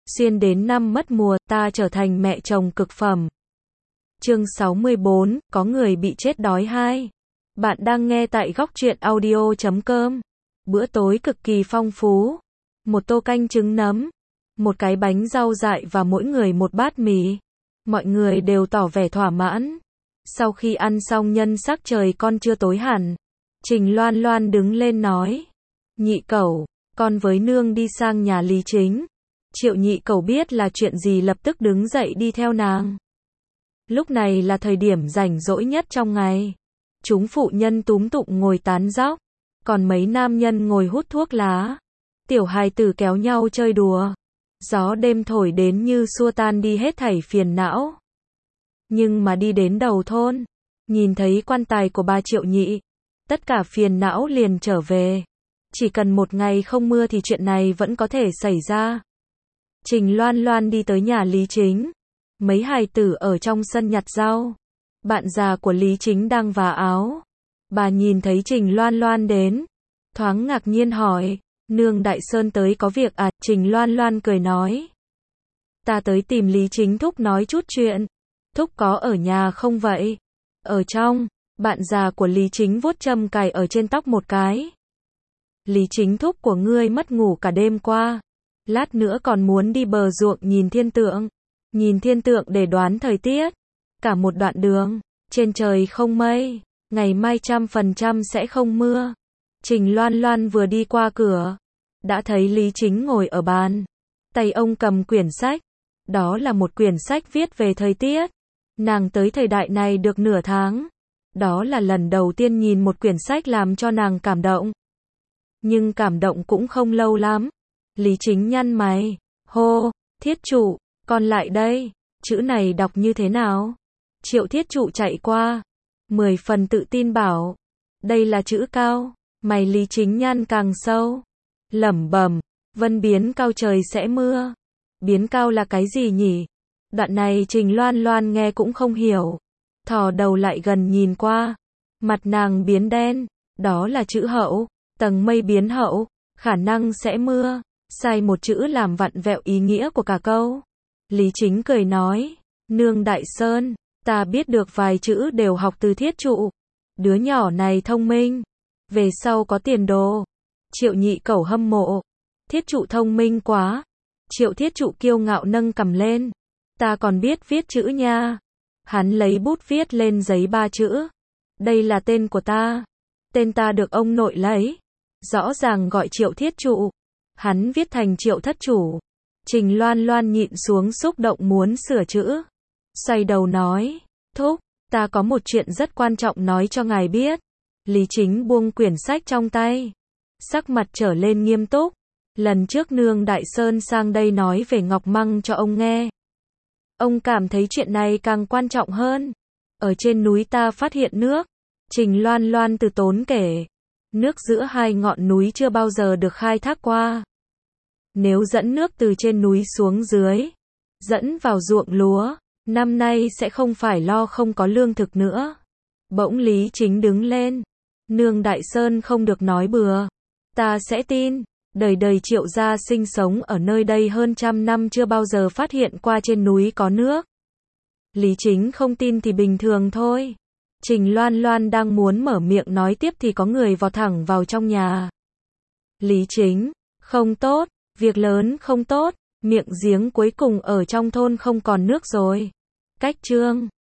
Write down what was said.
Xuyên đến năm mất mùa, ta trở thành mẹ chồng cực phẩm. Chương 64, có người bị chết đói 2. Bạn đang nghe tại góc truyện audio.com. Bữa tối cực kỳ phong phú. Một tô canh trứng nấm, một cái bánh rau dại và mỗi người một bát mì. Mọi người đều tỏ vẻ thỏa mãn. Sau khi ăn xong nhân sắc trời con chưa tối hẳn, Trình Loan Loan đứng lên nói: Nhị cẩu, con với nương đi sang nhà Lý Chính. Triệu nhị cẩu biết là chuyện gì lập tức đứng dậy đi theo nàng. Lúc này là thời điểm rảnh rỗi nhất trong ngày. Chúng phụ nhân túm tụng ngồi tán dóc, còn mấy nam nhân ngồi hút thuốc lá. Tiểu hài tử kéo nhau chơi đùa. Gió đêm thổi đến như xua tan đi hết thảy phiền não. Nhưng mà đi đến đầu thôn, nhìn thấy quan tài của bà Triệu nhị, tất cả phiền não liền trở về. Chỉ cần một ngày không mưa thì chuyện này vẫn có thể xảy ra. Trình Loan Loan đi tới nhà Lý Chính. Mấy hài tử ở trong sân nhặt rau. Bạn già của Lý Chính đang vá áo. Bà nhìn thấy Trình Loan Loan đến, thoáng ngạc nhiên hỏi: Nương Đại Sơn tới có việc à? Trình Loan Loan cười nói: Ta tới tìm Lý Chính thúc nói chút chuyện. Thúc có ở nhà không vậy? Ở trong. Bạn già của Lý Chính vuốt châm cài ở trên tóc một cái. Lý Chính thúc của ngươi mất ngủ cả đêm qua. Lát nữa còn muốn đi bờ ruộng nhìn thiên tượng. Nhìn thiên tượng để đoán thời tiết. Cả một đoạn đường, trên trời không mây, ngày mai 100% sẽ không mưa. Trình Loan Loan vừa đi qua cửa, đã thấy Lý Chính ngồi ở bàn. Tay ông cầm quyển sách. Đó là một quyển sách viết về thời tiết. Nàng tới thời đại này được nửa tháng. Đó là lần đầu tiên nhìn một quyển sách làm cho nàng cảm động. Nhưng cảm động cũng không lâu lắm. Lý Chính nhăn mày. Hô, Thiết trụ, con lại đây. Chữ này đọc như thế nào? Triệu Thiết trụ chạy qua. 10 phần tự tin bảo: Đây là chữ cao. Mày Lý Chính nhăn càng sâu. Lẩm bẩm: Vân biến cao trời sẽ mưa. Biến cao là cái gì nhỉ? Đoạn này Trình Loan Loan nghe cũng không hiểu. Thò đầu lại gần nhìn qua. Mặt nàng biến đen. Đó là chữ hậu. Tầng mây biến hậu, khả năng sẽ mưa. Sai một chữ làm vặn vẹo ý nghĩa của cả câu. Lý Chính cười nói: Nương Đại Sơn, ta biết được vài chữ đều học từ Thiết trụ. Đứa nhỏ này thông minh, về sau có tiền đồ. Triệu nhị cẩu hâm mộ. Thiết trụ thông minh quá. Triệu Thiết trụ kiêu ngạo nâng cằm lên. Ta còn biết viết chữ nha. Hắn lấy bút viết lên giấy 3 chữ. Đây là tên của ta. Tên ta được ông nội lấy. Rõ ràng gọi Triệu Thiết trụ. Hắn viết thành Triệu Thất chủ. Trình Loan Loan nhịn xuống xúc động muốn sửa chữ. Xoay đầu nói: Thúc, ta có một chuyện rất quan trọng nói cho ngài biết. Lý Chính buông quyển sách trong tay. Sắc mặt trở lên nghiêm túc. Lần trước nương Đại Sơn sang đây nói về Ngọc Măng cho ông nghe. Ông cảm thấy chuyện này càng quan trọng hơn. Ở trên núi ta phát hiện nước. Trình Loan Loan từ tốn kể. Nước giữa hai ngọn núi chưa bao giờ được khai thác qua. Nếu dẫn nước từ trên núi xuống dưới, dẫn vào ruộng lúa, năm nay sẽ không phải lo không có lương thực nữa. Bỗng Lý Chính đứng lên. Nương Đại Sơn không được nói bừa. Ta sẽ tin. Đời đời Triệu gia sinh sống ở nơi đây hơn 100 năm chưa bao giờ phát hiện qua trên núi có nước. Lý Chính không tin thì bình thường thôi. Trình Loan Loan đang muốn mở miệng nói tiếp thì có người vọt thẳng vào trong nhà. Lý Chính, không tốt, việc lớn không tốt, miệng giếng cuối cùng ở trong thôn không còn nước rồi. Cách chương